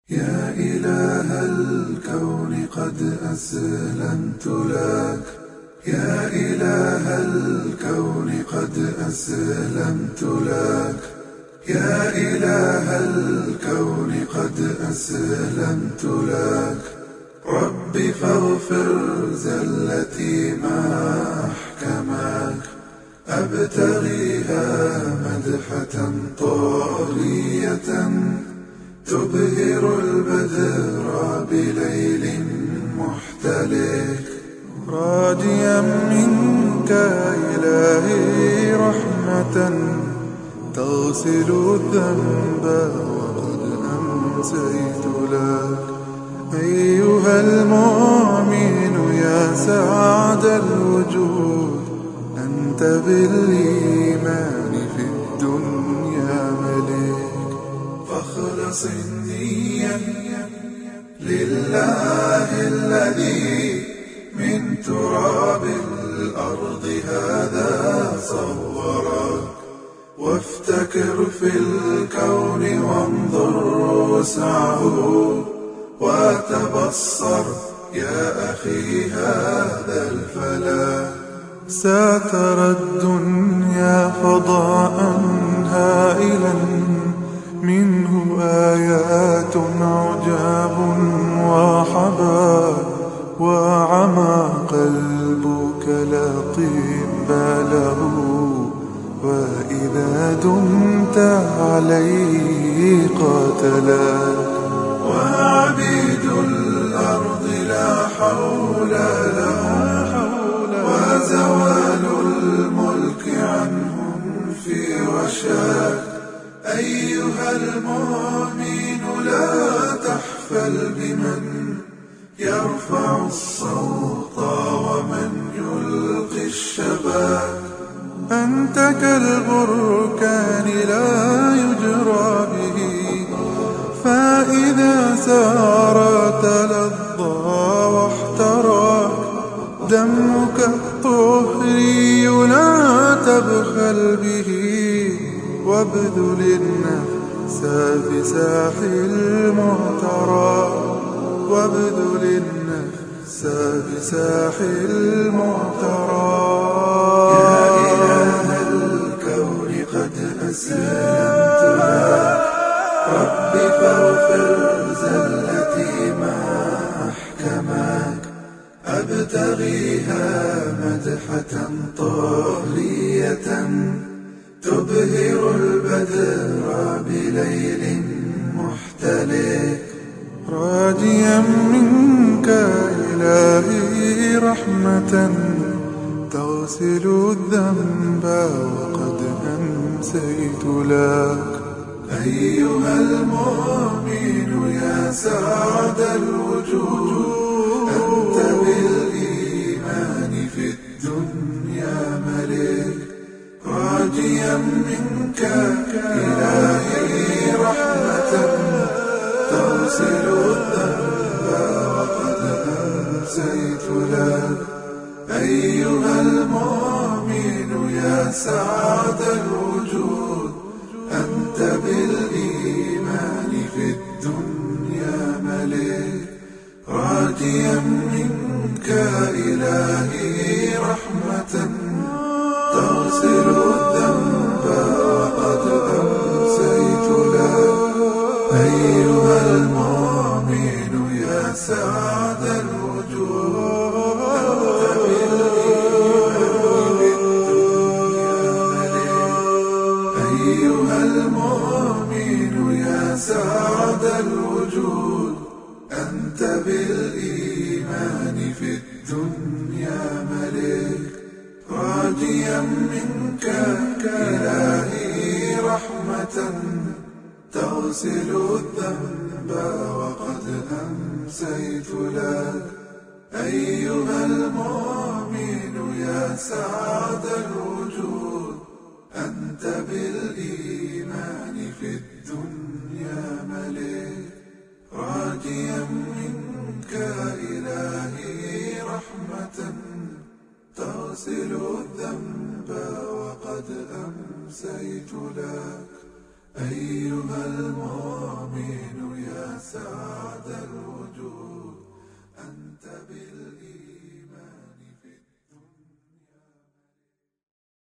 يا إله الكون قد أسلمت لك، يا إله الكون قد أسلمت لك، يا إله الكون قد أسلمت لك. رب فاغفر زلتي ما أحكمك، أبتغيها مدحة طاغية تبهر البدر بليل محتلك. راجيا منك إلهي رحمة تغسل الذنب وقد أمسيت لك. أيها المؤمن يا سعد الوجود، أنت بالإيمان في الدنيا ملك. فاخلص النية لله الذي من تراب الأرض هذا صورك، وافتكر في الكون وانظر وسعه، وتبصر يا أخي هذا الفلاح. سترى الدنيا فضاء هائلا منه آيات عجاب وحباب، وعمى قلبك لا طيب له، وإذا دمت عليه قاتلك. وعبيد الأرض لا حول لهم، وزوال الملك عنهم في وشاك. أيها المؤمن لا تحفل بمن يرفع الصوت ومن يلقي الشباب. أنت كالبركان لا يجرى به، فإذا سار تلظى واحتراك. دمك الطهري لا تبخل به، وابذل النفس بساح المعترى، وابذل النفس بساح المعترى. يا إله الكون قد أسلمت لك، رب فاغفر زلتي ما أحكمك، أبتغيها مدحة طاغية تبهر البدر بليل محتلك. راجيا منك إلهي رحمة تغسل الذنب وقد أمسيت لك. أيها المؤمن يا سعد الوجود، أنت بالإيمان في الدنيا ملك. راجيا منك إلهي رحمة تغسل الذنب وقد أمسيت لك. أيها المؤمن يا سعد الوجود، أنت بالإيمان في الدنيا ملك. راجيا منك إلهي رحمة تغسل الذنب وقد أمسيت لك. أيها المؤمن يا سعد الوجود، أنت بالإيمان في الدنيا ملك. أيها المؤمن يا سعد الوجود، أنت بالإيمان في الدنيا ملك. راجيا منك إلهي رحمة تغسل الذنب وقد أمسيت لك. أيها المؤمن يا سعد الوجود، أنت بالإيمان في الدنيا ملك. راجيا منك إلهي رحمة تغسل الذنب وقد أمسيت لك. أيها المؤمن يا سعادة.